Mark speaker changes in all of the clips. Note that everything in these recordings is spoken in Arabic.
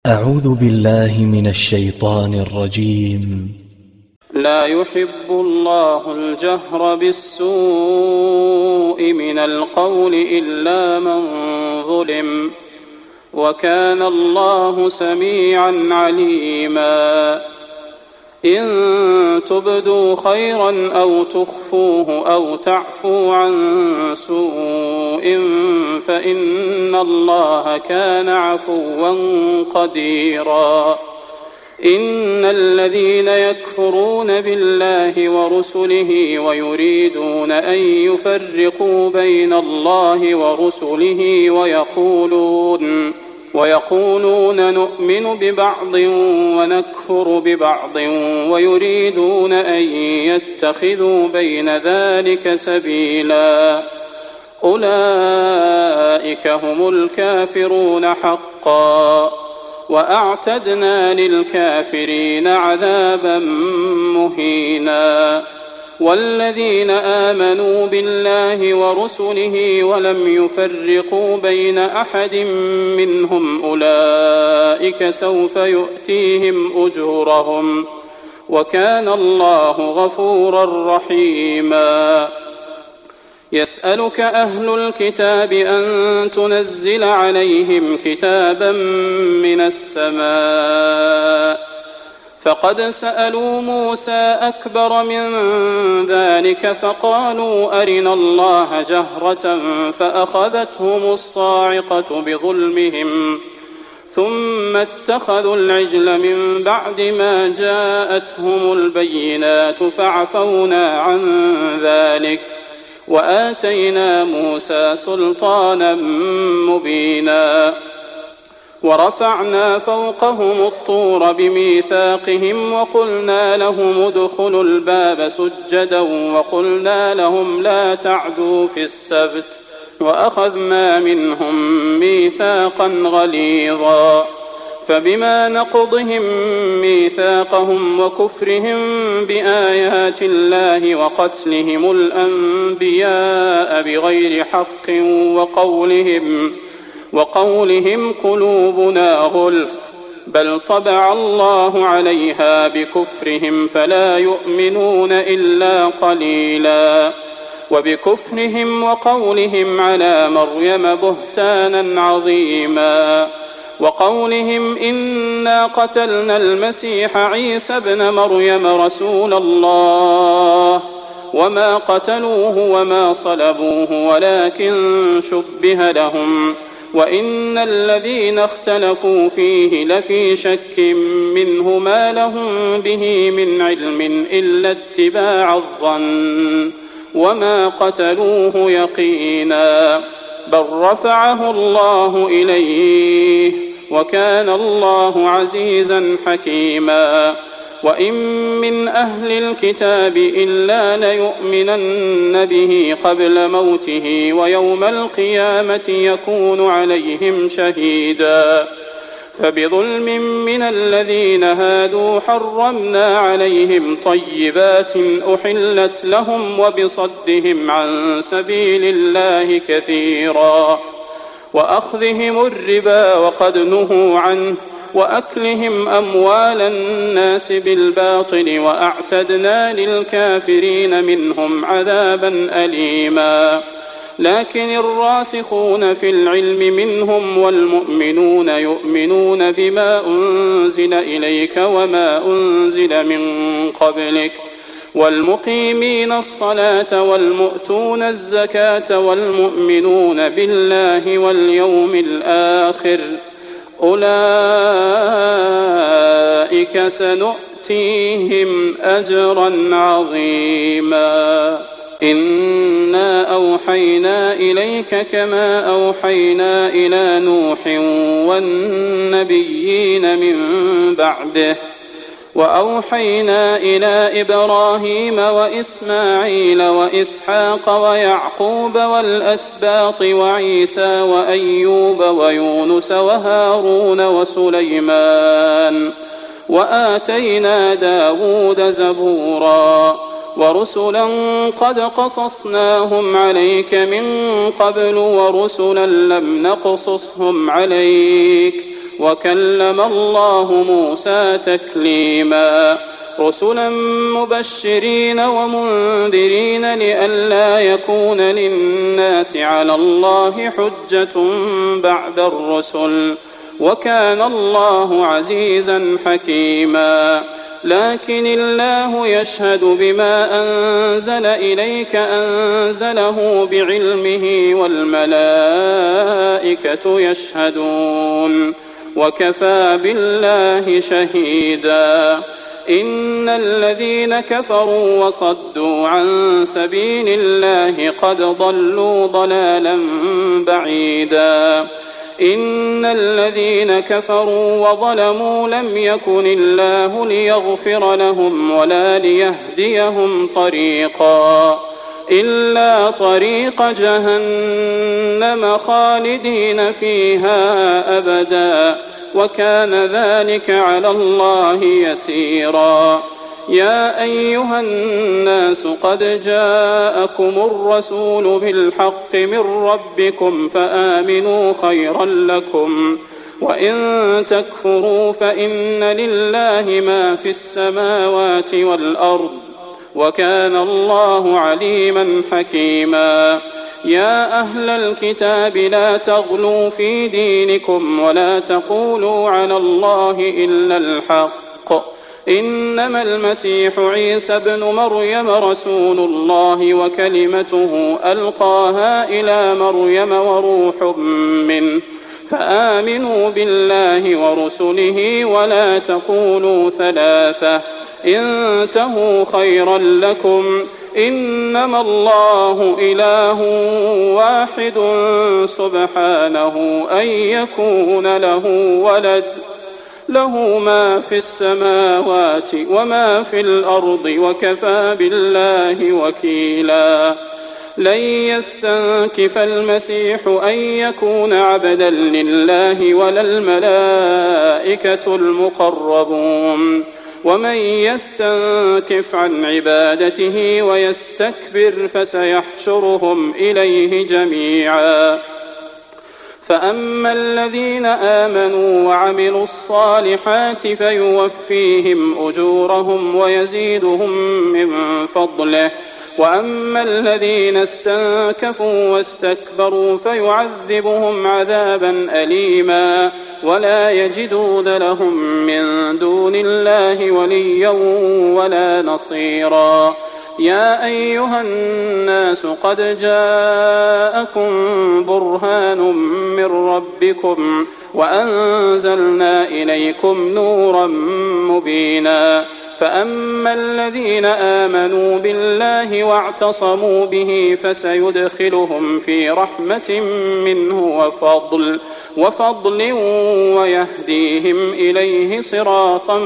Speaker 1: أعوذ بالله من الشيطان الرجيم.
Speaker 2: لا يحب الله الجهر بالسوء من القول إلا من ظلم، وكان الله سميعا عليما. إن تبدوا خيرا أو تخفوه أو تعفوا عن سوء فإن الله كان عفوا قديرا. إن الذين يكفرون بالله ورسله ويريدون أن يفرقوا بين الله ورسله ويقولون نؤمن ببعض ونكفر ببعض ويريدون أن يتخذوا بين ذلك سبيلا، أولئك هم الكافرون حقا، وأعتدنا للكافرين عذابا مهينا. والذين آمنوا بالله ورسله ولم يفرقوا بين أحد منهم أولئك سوف يؤتيهم أجورهم، وكان الله غفورا رحيما. يسألك أهل الكتاب أن تنزل عليهم كتابا من السماء، فقد سألوا موسى أكبر من ذلك فقالوا أرنا الله جهرة فأخذتهم الصاعقة بظلمهم، ثم اتخذوا العجل من بعد ما جاءتهم البينات فعفونا عن ذلك، وآتينا موسى سلطانا مبينا. ورفعنا فوقهم الطور بميثاقهم وقلنا لهم ادخلوا الباب سجدا وقلنا لهم لا تعدوا في السبت، وأخذنا منهم ميثاقا غليظا. فبما نقضهم ميثاقهم وكفرهم بآيات الله وقتلهم الأنبياء بغير حق وقولهم قلوبنا غلف، بل طبع الله عليها بكفرهم فلا يؤمنون إلا قليلا. وبكفرهم وقولهم على مريم بهتانا عظيما، وقولهم إنا قتلنا المسيح عيسى ابن مريم رسول الله وما قتلوه وما صلبوه ولكن شبه لهم، وإن الذين اختلفوا فيه لفي شك منه ما لهم به من علم إلا اتباع الظن، وما قتلوه يقينا، بل رفعه الله إليه، وكان الله عزيزا حكيما. وإن من أهل الكتاب إلا ليؤمنن به قبل موته ويوم القيامة يكون عليهم شهيدا. فبظلم من الذين هادوا حرمنا عليهم طيبات أحلت لهم وبصدهم عن سبيل الله كثيرا، وأخذهم الربا وقد نهوا عنه، وأكلهم أموال الناس بالباطل، وأعتدنا للكافرين منهم عذابا أليما. لكن الراسخون في العلم منهم والمؤمنون يؤمنون بما أنزل إليك وما أنزل من قبلك، والمقيمين الصلاة والمؤتون الزكاة والمؤمنون بالله واليوم الآخر، أولئك سنؤتيهم أجرا عظيما. إنا أوحينا إليك كما أوحينا إلى نوح والنبيين من بعده، وأوحينا إلى إبراهيم وإسماعيل وإسحاق ويعقوب والأسباط وعيسى وأيوب ويونس وهارون وسليمان، وآتينا داود زبورا. ورسلا قد قصصناهم عليك من قبل ورسلا لم نقصصهم عليك، وكلم الله موسى تكليما رسلا مبشرين ومنذرين لئلا يكون للناس على الله حجة بعد الرسل وكان الله عزيزا حكيما لكن الله يشهد بما أنزل إليك أنزله بعلمه والملائكة يشهدون وكفى بالله شهيدا إن الذين كفروا وصدوا عن سبيل الله قد ضلوا ضلالا بعيدا إن الذين كفروا وظلموا لم يكن الله ليغفر لهم ولا ليهديهم طريقا إلا طريق جهنم خالدين فيها أبدا وكان ذلك على الله يسيرا يا أيها الناس قد جاءكم الرسول بالحق من ربكم فآمنوا خيرا لكم وإن تكفروا فإن لله ما في السماوات والأرض وكان الله عليما حكيما يا أهل الكتاب لا تغلوا في دينكم ولا تقولوا على الله إلا الحق إنما المسيح عيسى ابن مريم رسول الله وكلمته ألقاها إلى مريم وروح منه فآمنوا بالله ورسله ولا تقولوا ثلاثة انتهوا خيرا لكم إنما الله إله واحد سبحانه أن يكون له ولد له ما في السماوات وما في الأرض وكفى بالله وكيلا لن يستنكف المسيح أن يكون عبدا لله ولا الملائكة المقربون ومن يستنكف عن عبادته ويستكبر فسيحشرهم إليه جميعا فأما الذين آمنوا وعملوا الصالحات فيوفيهم أجورهم ويزيدهم من فضله وأما الذين استنكفوا واستكبروا فيعذبهم عذابا أليما ولا يجدون لهم من دون الله وليا ولا نصيرا يا أيها الناس قد جاءكم برهان من ربكم وأنزلنا إليكم نورا مبينا فأما الذين آمنوا بالله واعتصموا به فسيدخلهم في رحمة منه وفضل ويهديهم إليه صراطا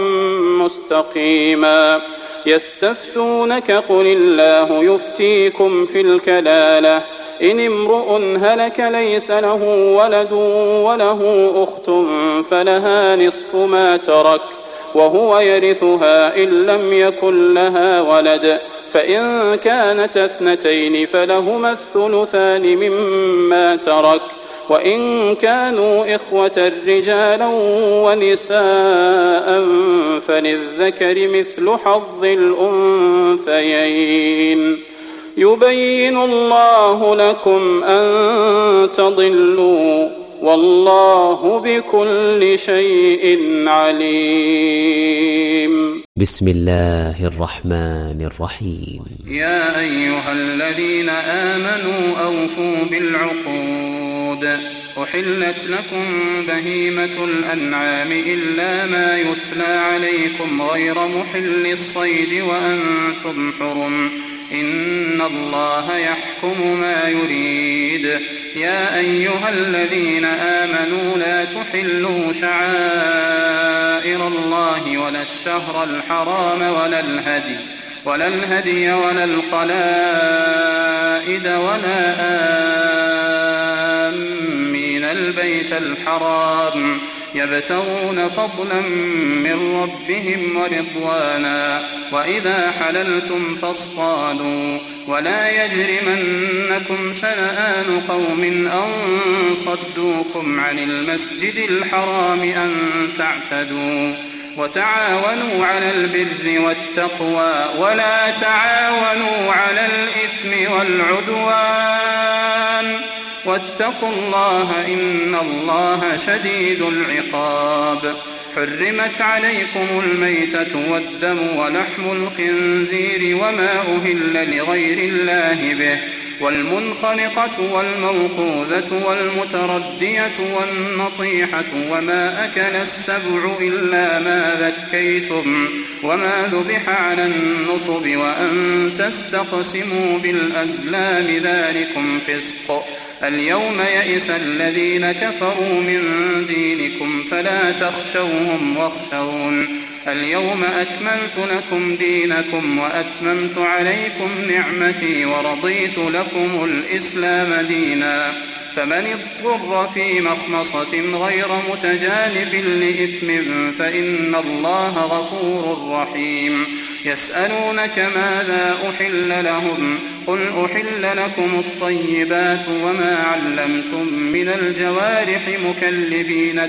Speaker 2: مستقيما يستفتونك قل الله يفتيكم في الكلالة إن امرؤ هلك ليس له ولد وله أخت فلها نصف ما ترك وهو يرثها إن لم يكن لها ولد فإن كانت اثنتين فلهما الثلثان مما ترك وإن كانوا إخوة رجالا ونساء فللذكر مثل حظ الأنثيين يبين الله لكم أن تضلوا والله بكل شيء عليم.
Speaker 3: بسم الله الرحمن الرحيم.
Speaker 2: يا أيها الذين آمنوا أوفوا بالعقود أحلت لكم بهيمة الأنعام إلا ما يتلى عليكم غير محل الصيد وأنتم حرم إن الله يحكم ما يريد. يا أيها الذين آمنوا لا تحلوا شعائر الله ولا الشهر الحرام ولا الهدي ولا القلائد ولا آمين البيت الحرام يبتغون فضلا من ربهم ورضوانا وإذا حللتم فاصطادوا ولا يجرمنكم شنآن قوم أن صدوكم عن المسجد الحرام أن تعتدوا وتعاونوا على البر والتقوى ولا تعاونوا على الإثم والعدوان واتقوا الله إن الله شديد العقاب. حرمت عليكم الميتة والدم ولحم الخنزير وما أهل لغير الله به والمنخنقة والموقوذة والمتردية والنطيحة وما أكل السبع إلا ما ذكيتم وما ذبح على النصب وأن تستقسموا بالأزلام ذلكم فسق. اليوم يئس الذين كفروا من دينكم فلا تخشوهم واخشون. اليوم أكملت لكم دينكم وأتممت عليكم نعمتي ورضيت لكم الإسلام دينا. فمن اضطر في مخمصة غير متجانف لإثم فإن الله غفور رحيم. يسألونك ماذا أحل لهم قل أحل لكم الطيبات وما علمتم من الجوارح مكلبين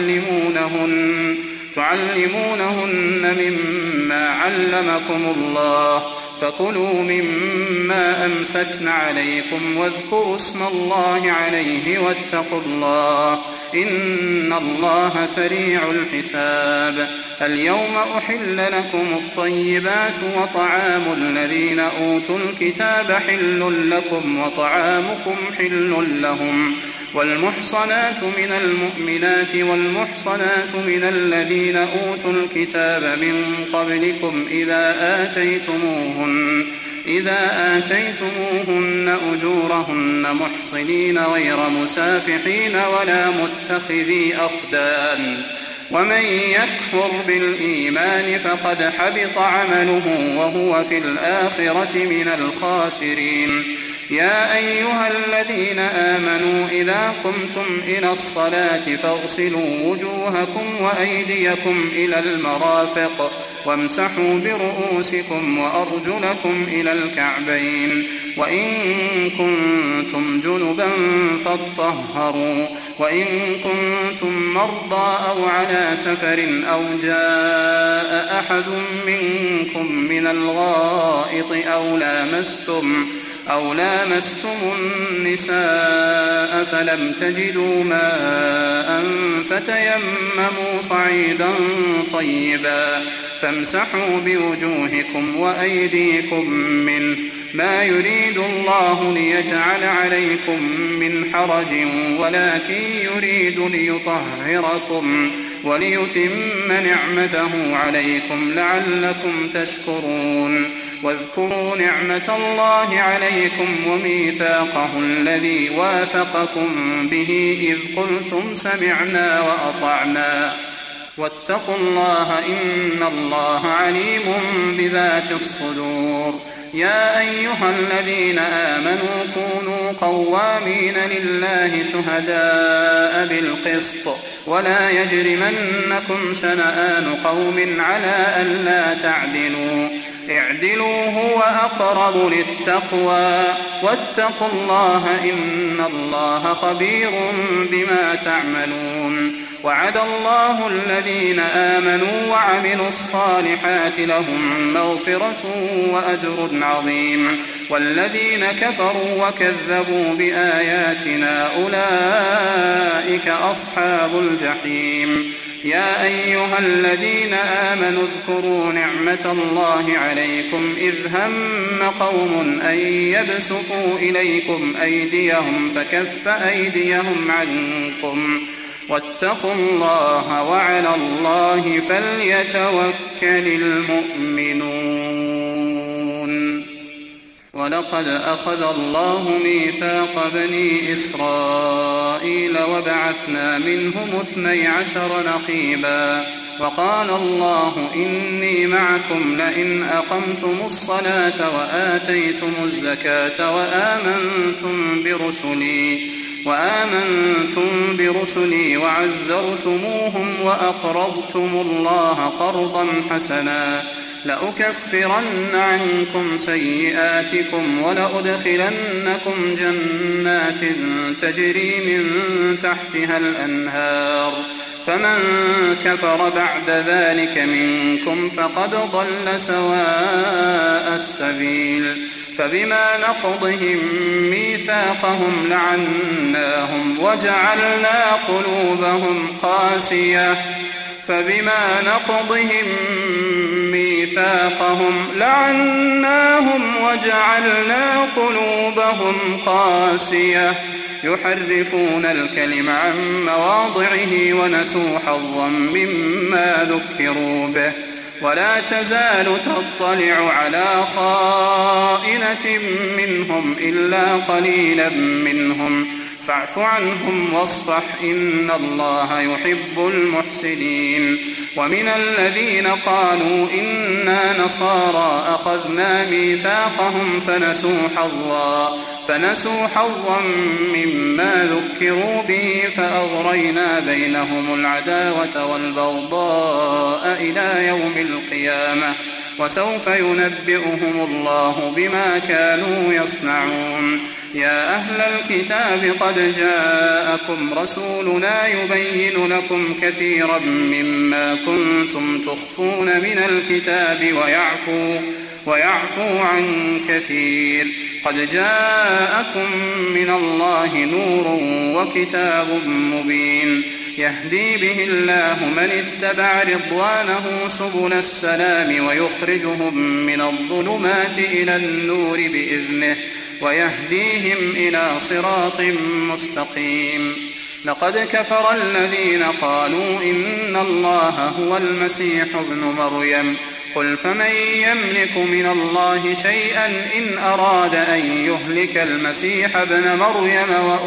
Speaker 2: تعلمونهن مما علمكم الله فكلوا مما أمسكن عليكم واذكروا اسم الله عليه واتقوا الله إن الله سريع الحساب. اليوم أحل لكم الطيبات وطعام الذين أوتوا الكتاب حل لكم وطعامكم حل لهم والمحصنات من المؤمنات والمحصنات من الذين أوتوا الكتاب من قبلكم إذا آتيتموهن أجورهن محصنين غير مسافحين ولا متخذي أخدان ومن يكفر بالإيمان فقد حبط عمله وهو في الآخرة من الخاسرين. يا أيها الذين آمنوا إذا قمتم إلى الصلاة فاغسلوا وجوهكم وأيديكم إلى المرافق وامسحوا برؤوسكم وأرجلكم إلى الكعبين وإن كنتم جنبا فاطهروا وإن كنتم مرضى أو على سفر أو جاء أحد منكم من الغائط أو لامستم النساء فلم تجدوا ماء فتيمموا صعيدا طيبا فامسحوا بوجوهكم وأيديكم منه ما يريد الله ليجعل عليكم من حرج ولكن يريد ليطهركم وليتم نعمته عليكم لعلكم تشكرون. واذكروا نعمة الله عليكم وميثاقه الذي واثقكم به إذ قلتم سمعنا وأطعنا واتقوا الله إن الله عليم بذات الصدور. يا أيها الذين آمنوا كونوا قوامين لله شهداء بالقسط ولا يجرمنكم شنآن قوم على ألا تعدلوا اعدلوا هو أقرب للتقوى واتقوا الله إن الله خبير بما تعملون. وعد الله الذين آمنوا وعملوا الصالحات لهم مغفرة وأجر عظيم والذين كفروا وكذبوا بآياتنا أولئك أصحاب الجحيم. يا أيها الذين آمنوا اذكروا نعمة الله عليكم إذ هم قوم أن يبسطوا إليكم أيديهم فكف أيديهم عنكم واتقوا الله وعلى الله فليتوكل المؤمنون. ولقد أخذ الله ميثاق بني إسرائيل وبعثنا منهم 12 نقيبا وقال الله إني معكم لئن أقمتم الصلاة وآتيتم الزكاة وآمنتم برسلي وآمنتم برسلي وعزرتموهم وأقرضتم الله قرضا حسنا لأكفرن عنكم سيئاتكم ولأدخلنكم جنات تجري من تحتها الأنهار فمن كفر بعد ذلك منكم فقد ضل سواء السبيل فبما نقضهم ميثاقهم لعناهم وجعلنا قلوبهم قاسية يحرفون الكلم عن مواضعه ونسوا حظا مما ذكروا به ولا تزال تطلع على خائنة منهم إلا قليلا منهم فاعف عنهم واصفح إن الله يحب المحسنين ومن الذين قالوا إنا نصارى أخذنا ميثاقهم فنسوا حظا مما ذكروا به فأغرينا بينهم العداوة والبغضاء إلى يوم القيامة وسوف ينبئهم الله بما كانوا يصنعون يا أهل الكتاب قد جاءكم رسولنا يبين لكم كثيرا مما كنتم تخفون من الكتاب ويعفو عن كثير قد جاءكم من الله نور وكتاب مبين يهدي به الله من اتبع رضوانه سبل السلام ويخرجهم من الظلمات إلى النور بإذنه ويهديهم إلى صراط مستقيم لقد كفر الذين قالوا إن الله هو المسيح ابن مريم قل فمن يملك من الله شيئا إن أراد أن يهلك المسيح ابن مريم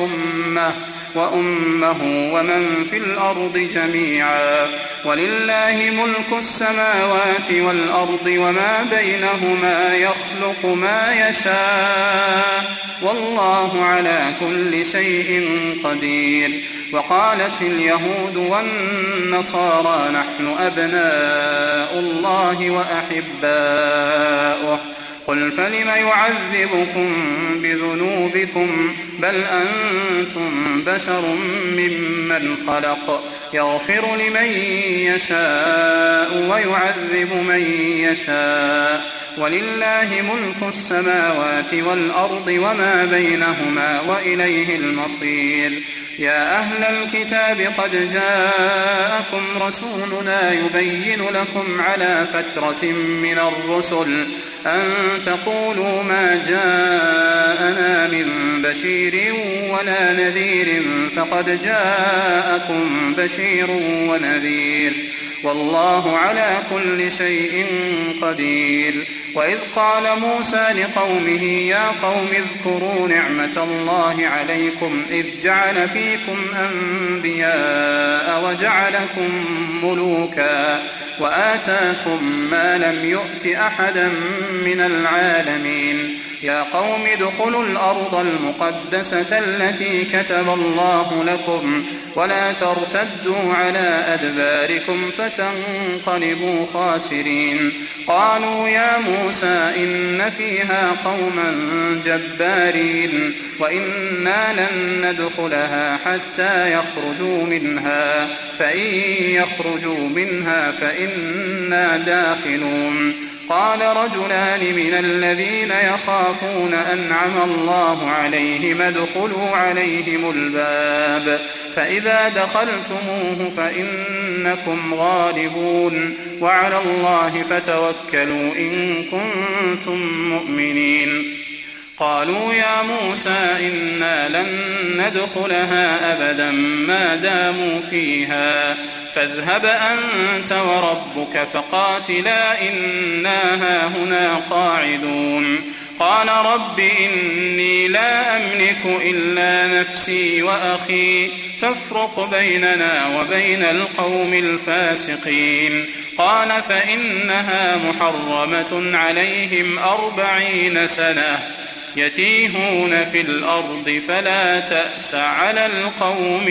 Speaker 2: وأمه ومن في الأرض جميعا ولله ملك السماوات والأرض وما بينهما يخلق ما يشاء والله على كل شيء قدير وقالت اليهود والنصارى نحن أبناء الله وأحباؤه قل فلم يعذبكم بذنوبكم بل أنتم بشر ممن خلق يغفر لمن يشاء ويعذب من يشاء ولله ملك السماوات والأرض وما بينهما وإليه المصير يا أهل الكتاب قد جاءكم رسولنا يبين لكم على فترة من الرسل أن تقولوا ما جاءنا من بشير ولا نذير فقد جاءكم بشير ونذير والله على كل شيء قدير وإذ قال موسى لقومه يا قوم اذكروا نعمة الله عليكم إذ جعل فيكم أنبياء وجعلكم ملوكا وآتاكم ما لم يؤت أحدا من العالمين يا قوم ادخلوا الأرض المقدسة التي كتب الله لكم ولا ترتدوا على أدباركم فتنقلبوا خاسرين قالوا يا موسى إن فيها قوما جبارين وإنا لن ندخلها حتى يخرجوا منها فإن يخرجوا منها فإنا داخلون قال رجلان من الذين يخافون أنعم الله عليهم ادخلوا عليهم الباب فإذا دخلتموه فإنكم غالبون وعلى الله فتوكلوا إن كنتم مؤمنين قالوا يا موسى إنا لن ندخلها أبدا ما داموا فيها فاذهب أنت وربك فقاتلا إنا هاهنا قاعدون قال رب إني لا أملك إلا نفسي وأخي فافرق بيننا وبين القوم الفاسقين قال فإنها محرمة عليهم 40 سنة يتيهون في الأرض فلا تأس على القوم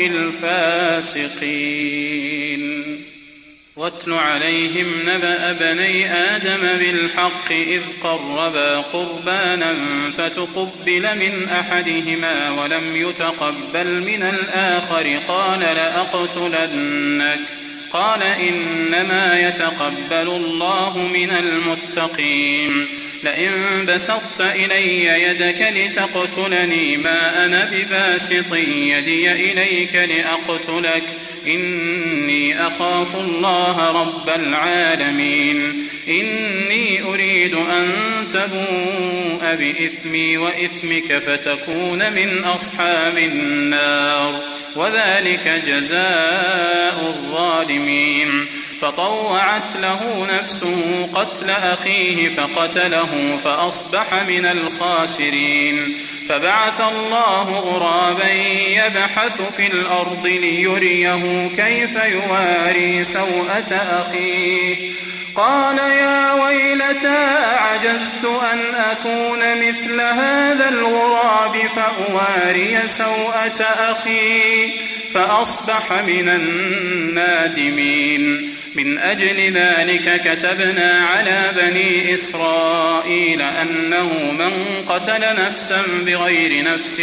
Speaker 2: الفاسقين. واتل عليهم نبأ بني آدم بالحق إذ قربا قربانا فتقبل من أحدهما ولم يتقبل من الآخر قال لأقتلنك قال إنما يتقبل الله من المتقين. لئن بسطت إلي يدك لتقتلني ما أنا بباسط يدي إليك لأقتلك إني أخاف الله رب العالمين. إني أريد أن تبوء بإثمي وإثمك فتكون من أصحاب النار وذلك جزاء الظالمين. فطوعت له نفسه قتل أخيه فقتله فأصبح من الخاسرين. فبعث الله غرابا يبحث في الأرض ليريه كيف يواري سوءة أخيه قال يا ويلتى أعجزت أن أكون مثل هذا الغراب فأواري سوءة أخي فأصبح من النادمين. من أجل ذلك كتبنا على بني إسرائيل أنه من قتل نفسا بغير نفس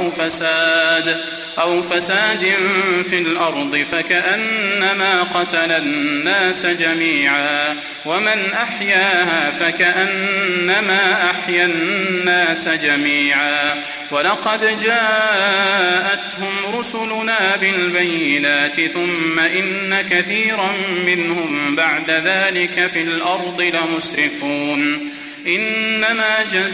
Speaker 2: أو فساد في الأرض فكأنما قتل الناس جميعا ومن أحياها فكأنما أحيا الناس جميعا. ولقد جاءتهم رسلنا بالبينات ثم إن كثيرا منهم بعد ذلك في الأرض لمسرفون. إنما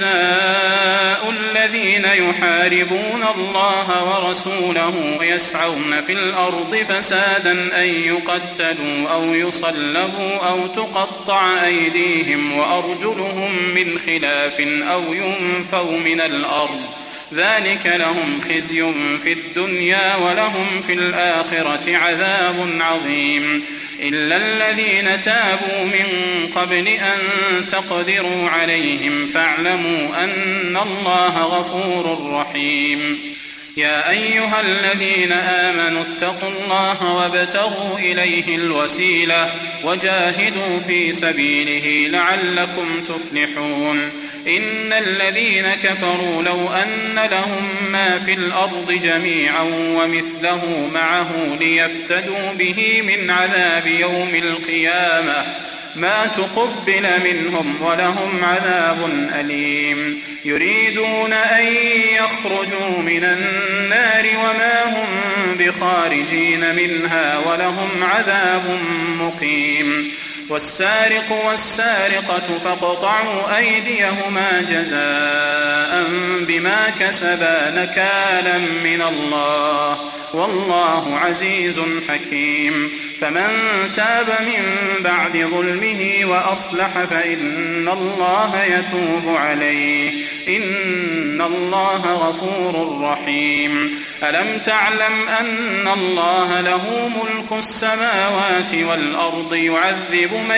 Speaker 2: جزاء الذين يحاربون الله ورسوله ويسعون في الأرض فسادا أن يقتلوا أو يصلبوا أو تقطع أيديهم وأرجلهم من خلاف أو ينفوا من الأرض ذلك لهم خزي في الدنيا ولهم في الآخرة عذاب عظيم. إلا الذين تابوا من قبل أن تقدروا عليهم فاعلموا أن الله غفور رحيم. يا أيها الذين آمنوا اتقوا الله وابتغوا إليه الوسيلة وجاهدوا في سبيله لعلكم تفلحون. إن الذين كفروا لو أن لهم ما في الأرض جميعا ومثله معه ليفتدوا به من عذاب يوم القيامة ما تقبل منهم ولهم عذاب أليم. يريدون أن يخرجوا من النار وما هم بخارجين منها ولهم عذاب مقيم. والسارق والسارقة فاقطعوا أيديهما جزاء بما كسبا نكالا من الله والله عزيز حكيم. فمن تاب من بعد ظلمه وأصلح فإن الله يتوب عليه إن الله غفور رحيم. ألم تعلم أن الله له ملك السماوات والأرض يعذب من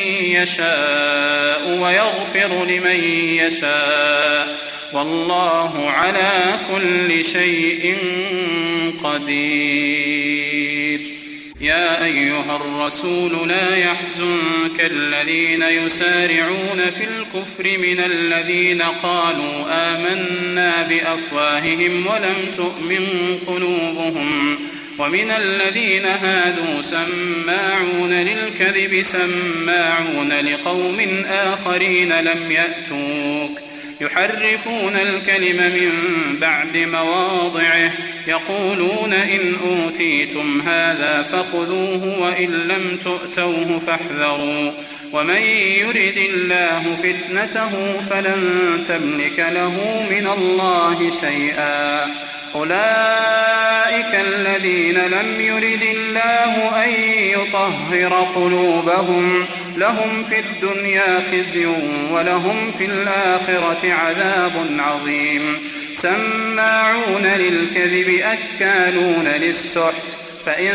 Speaker 2: يشاء ويغفر لمن يشاء والله على كل شيء قدير. يا أيها الرسول لا يحزنك الذين يسارعون في الكفر من الذين قالوا آمنا بأفواههم ولم تؤمن قلوبهم ومن الذين هادوا سماعون للكذب سماعون لقوم آخرين لم يأتوك يحرفون الكلم من بعد مواضعه يقولون إن أوتيتم هذا فخذوه وإن لم تؤتوه فاحذروا ومن يرد الله فتنته فلن تملك له من الله شيئا. أولئك الذين لم يرد الله أن يطهر قلوبهم لهم في الدنيا خزي ولهم في الآخرة عذاب عظيم. سماعون للكذب أكالون للسحت فإن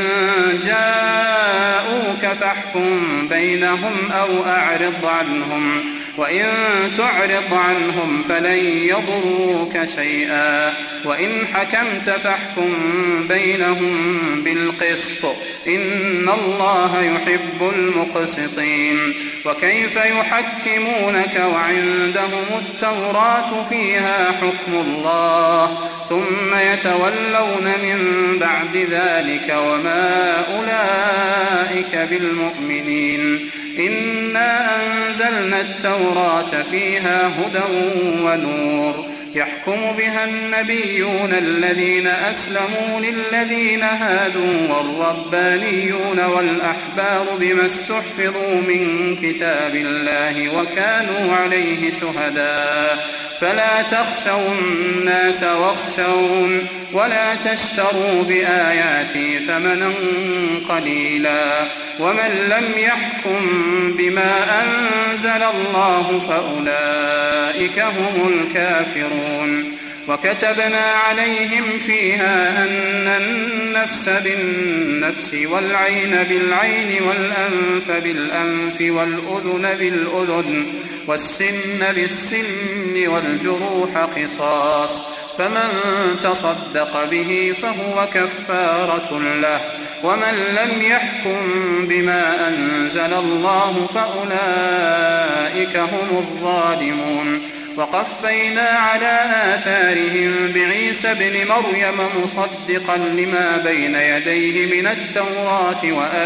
Speaker 2: جاءوك فاحكم بينهم أو أعرض عنهم وإن تعرض عنهم فلن يضروك شيئا وإن حكمت فاحكم بينهم بالقسط إن الله يحب المقسطين وكيف يحكمونك وعندهم التوراة فيها حكم الله ثم يتولون من بعد ذلك وما أولئك بالمؤمنين إنا أنزلنا التوراة فيها هدى ونور يحكم بها النبيون الذين أسلموا للذين هادوا والربانيون والأحبار بما استحفظوا من كتاب الله وكانوا عليه شهداء فلا تخشوا الناس واخشون ولا تشتروا بآياتي ثمنا قليلا ومن لم يحكم بما أنزل الله فأولئك هم الكافرون وكتبنا عليهم فيها أن النفس بالنفس والعين بالعين والأنف بالأنف والأذن بالأذن والسن بالسن والجروح قصاص فمن تصدق به فهو كفارة له ومن لم يحكم بما أنزل الله فأولئك هم الظالمون وقفينا على آثارهم بعيسى ابن مريم مصدقا لما بين يديه من التوراة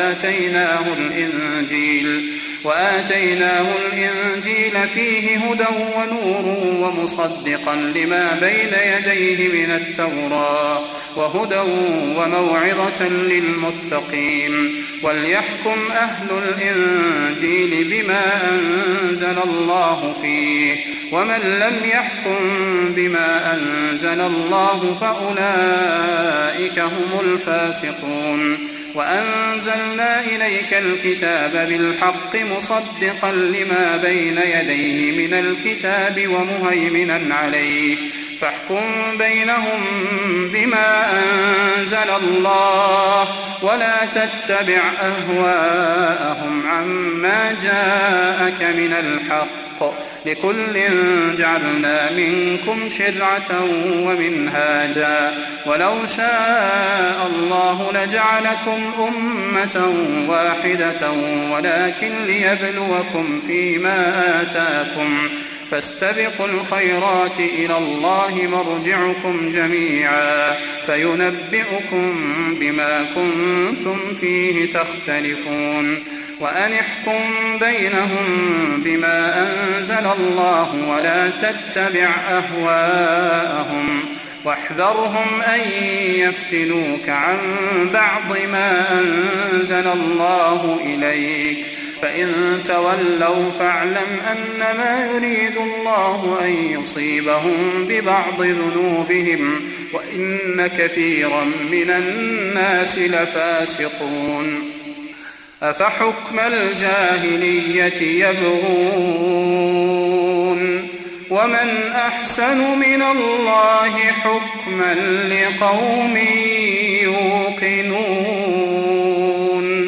Speaker 2: وآتيناه الإنجيل فيه هدى ونور ومصدقا لما بين يديه من التوراة وهدى وموعظة للمتقين وليحكم أهل الإنجيل بما أنزل الله فيه ومن لم يحكم بما أنزل الله فأولئك هم الفاسقون وأنزلنا إليك الكتاب بالحق مصدقا لما بين يديه من الكتاب ومهيمنا عليه فاحكم بينهم بما أنزل الله ولا تتبع أهواءهم عما جاءك من الحق لكل جعلنا منكم شرعة ومنهاجا ولو شاء الله لجعلكم أمة واحدة ولكن ليبلوكم فيما آتاكم فاستبقوا الخيرات إلى الله مرجعكم جميعا فينبئكم بما كنتم فيه تختلفون وأن احكم بينهم بما أنزل الله ولا تتبع أهواءهم واحذرهم أن يفتنوك عن بعض ما أنزل الله إليك فإن تولوا فاعلم أنما يريد الله أن يصيبهم ببعض ذنوبهم وإن كثيرا من الناس لفاسقون أفحكم الجاهلية يبغون ومن أحسن من الله حكما لقوم يوقنون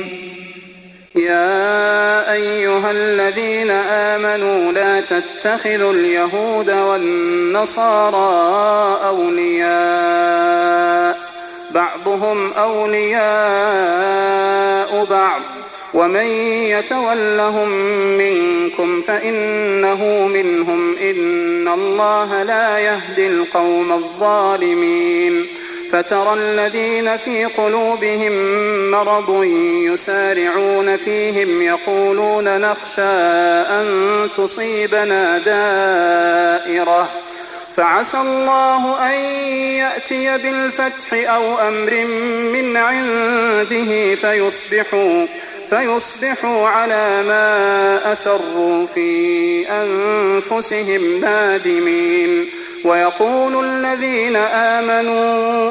Speaker 2: يا أيها الذين آمنوا لا تتخذوا اليهود والنصارى أولياء بعضهم أولياء بعض ومن يتولهم منكم فإنه منهم إن الله لا يهدي القوم الظالمين فترى الذين في قلوبهم مرض يسارعون فيهم يقولون نخشى أن تصيبنا دائرة فعسى الله أن يأتي بالفتح أو أمر من عنده فيصبحوا على ما أسروا في أنفسهم نادمين ويقول الذين آمنوا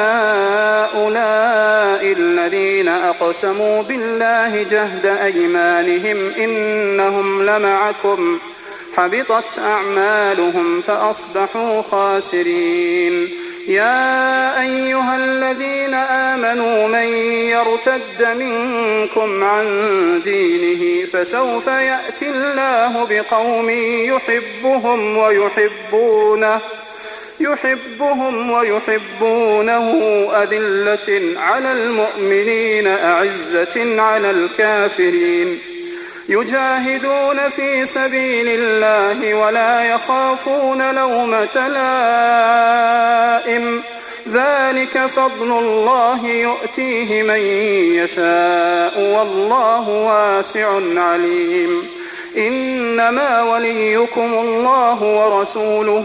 Speaker 2: أهؤلاء الذين أقسموا بالله جهد أيمانهم إنهم لمعكم حبطت أعمالهم فأصبحوا خاسرين يا أيها الذين آمنوا من يرتد منكم عن دينه فسوف يأتي الله بقوم يحبهم ويحبونه أذلة على المؤمنين أعزة على الكافرين يجاهدون في سبيل الله ولا يخافون لومة لائم ذلك فضل الله يؤتيه من يشاء والله واسع عليم إنما وليكم الله ورسوله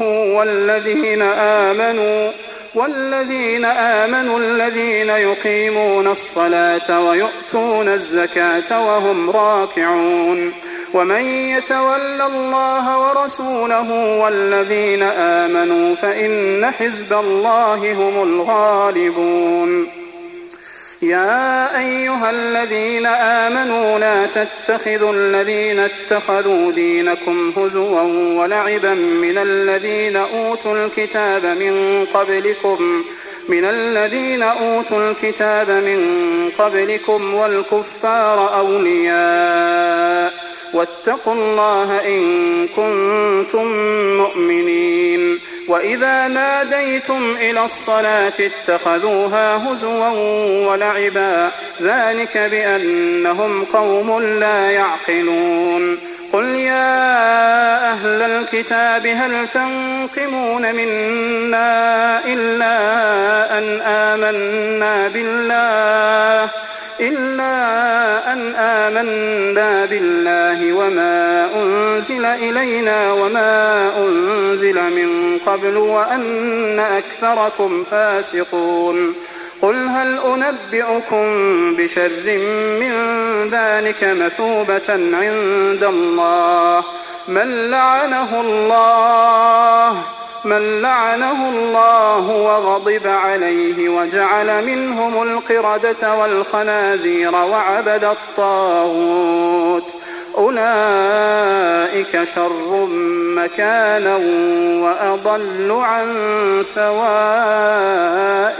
Speaker 2: والذين آمنوا الذين يقيمون الصلاة ويؤتون الزكاة وهم راكعون ومن يتول الله ورسوله والذين آمنوا فإن حزب الله هم الغالبون يا أيها الذين آمنوا لا تتخذوا الذين اتخذوا دينكم هزوا ولعبا من الذين أوتوا الكتاب من قبلكم والكفار أولياء واتقوا الله إن كنتم مؤمنين وإذا ناديتم إلى الصلاة اتخذوها هزوا ولعبا ذلك بأنهم قوم لا يعقلون قل يا أهل الكتاب هل تنقمون منا إلا أن آمنا بالله وما أنزل إلينا وما أنزل من قبل وأن أكثركم فاسقون قل هل أنبئكم بشر من ذلك مثوبة عند الله من لعنه الله وغضب عليه وجعل منهم القردة والخنازير وعبد الطاغوت أولئك شر مكانا وأضل عن سواء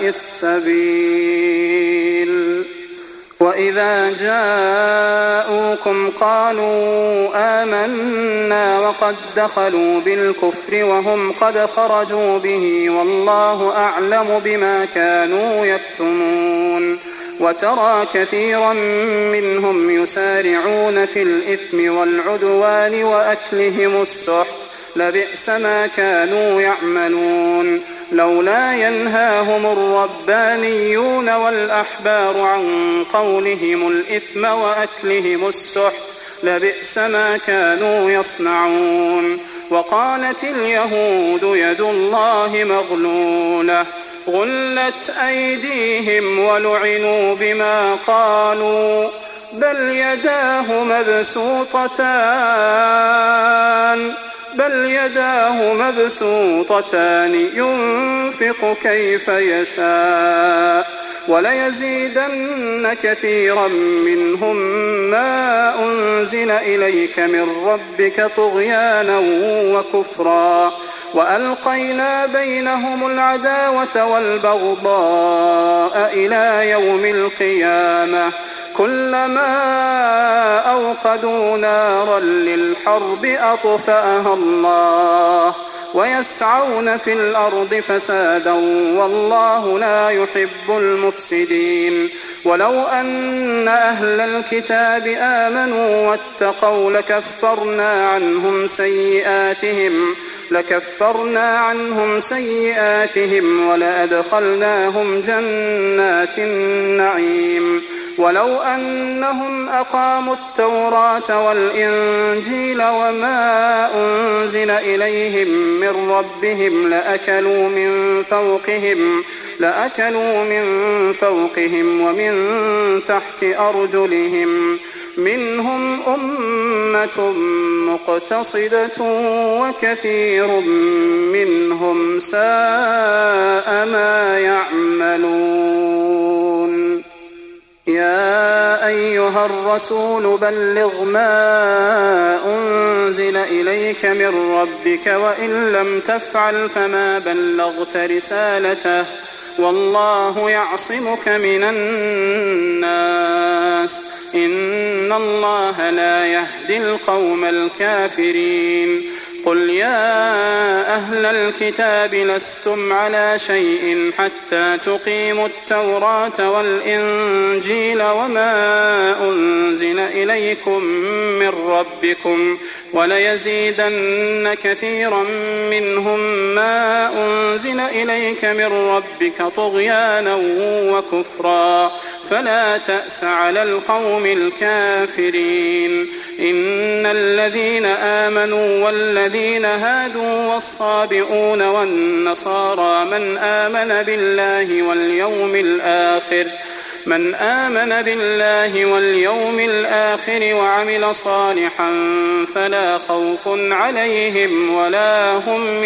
Speaker 2: السبيل وإذا جاءوكم قالوا آمنا وقد دخلوا بالكفر وهم قد خرجوا به والله أعلم بما كانوا يكتمون وترى كثيرا منهم يسارعون في الإثم والعدوان وأكلهم السحت لبئس ما كانوا يعملون لولا ينهاهم الربانيون والأحبار عن قولهم الإثم وأكلهم السحت لبئس ما كانوا يصنعون وقالت اليهود يد الله مغلولة غلت أيديهم ولعنوا بما قالوا بل يداه مبسوطتان ينفق كيف يشاء وليزيدن كثيرا منهم ما أنزل إليك من ربك طغيانا وكفرا وألقينا بينهم العداوة والبغضاء إلى يوم القيامة كلما أوقدوا نارا للحرب أطفأها الله ويسعون في الأرض فسادا والله لا يحب المفسدين ولو أن أهل الكتاب آمنوا واتقوا لكفرنا عنهم سيئاتهم ولأدخلناهم جنات النعيم ولو أنهم أقاموا التوراة والإنجيل وما أنزل إليهم من ربهم لأكلوا من فوقهم ومن تحت أرجلهم منهم أمة مقتصدة وكثير منهم ساء ما يعملون يا أيها الرسول بلغ ما أنزل إليك من ربك وإن لم تفعل فما بلغت رسالته والله يعصمك من الناس إن الله لا يهدي القوم الكافرين قل يا أهل الكتاب لستم على شيء حتى تقيموا التوراة والإنجيل وما أنزل إليكم من ربكم وليزيدن كثيرا منهم ما أنزل إليك من ربك طغيانا وكفرا فلا تأس على القوم الكافرين إن الذين آمنوا والذين هادوا والصابئون والنصارى من آمن بالله واليوم الآخر وعمل صالحا فلا خوف عليهم ولا هم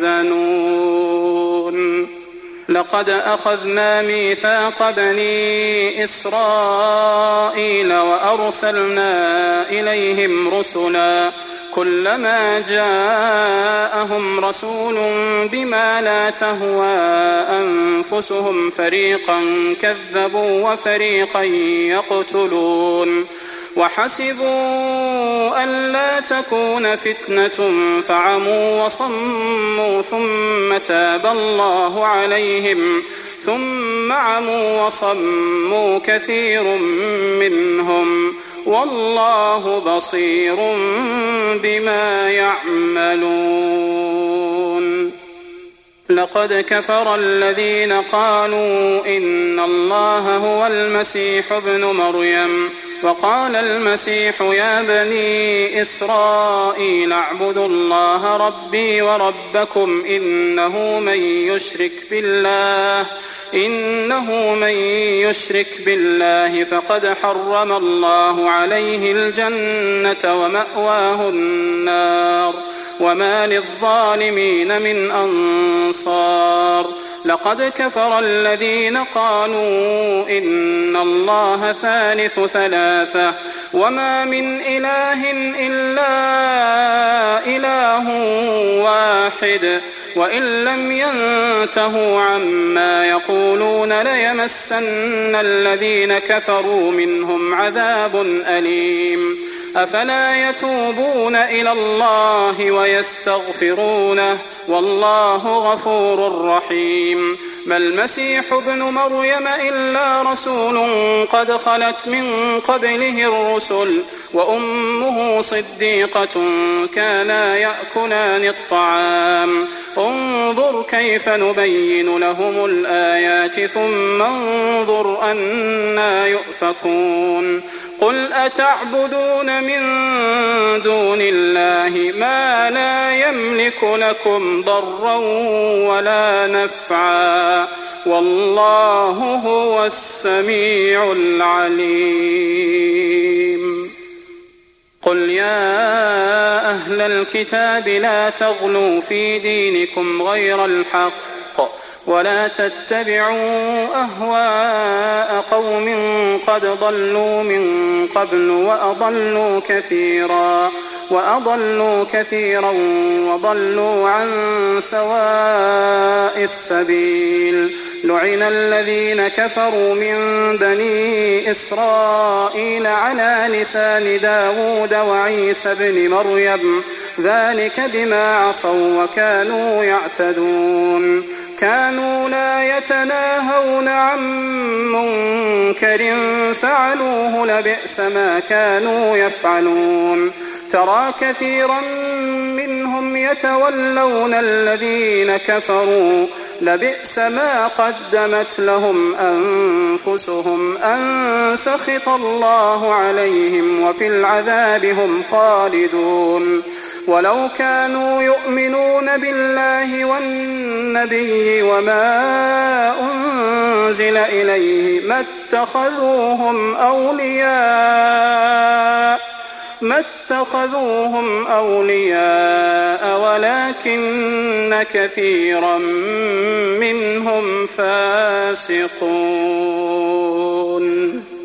Speaker 2: يحزنون لقد أخذنا ميثاق بني إسرائيل وأرسلنا إليهم رسلا كلما جاءهم رسول بما لا تهوى أنفسهم فريقا كذبوا وفريقا يقتلون وحسبوا ألا تكون فتنة فعموا وصموا ثم تاب الله عليهم ثم عموا وصموا كثير منهم والله بصير بما يعملون لقد كفر الذين قالوا إن الله هو المسيح ابن مريم وقال المسيح يا بني إسرائيل اعبدوا الله ربي وربكم إنه من يشرك بالله فقد حرم الله عليه الجنة ومأواه النار وما للظالمين من أنصار لقد كفر الذين قالوا إن الله ثالث ثلاثة وما من إله إلا إله واحد وإن لم ينتهوا عما يقولون ليمسن الذين كفروا منهم عذاب أليم أفلا يتوبون إلى الله ويستغفرونه والله غفور رحيم ما المسيح ابن مريم إلا رسول قد خلت من قبله الرسل وأمه صديقة كانا يأكلان الطعام انظر كيف نبين لهم الآيات ثم انظر أنا يؤفكون قل أتعبدون من دون الله ما لا يملك لكم ضرا ولا نفعا والله هو السميع العليم قل يا أهل الكتاب لا تغلوا في دينكم غير الحق ولا تتبعوا أهواء قوم قد ضلوا من قبل وأضلوا كثيرا وضلوا عن سواء السبيل لعن الذين كفروا من بني إسرائيل على لسان داود وعيسى بن مريم ذلك بما عصوا وكانوا يعتدون كانوا لا يتناهون عن منكر فعلوه لبئس ما كانوا يفعلون ترى كثيرا منهم يتولون الذين كفروا لبئس ما قدمت لهم أنفسهم أن سخط الله عليهم وفي العذاب هم خالدون ولو كانوا يؤمنون بالله والنبي وما أنزل إليه ما اتخذوهم أولياء ولكن كثيرا منهم فاسقون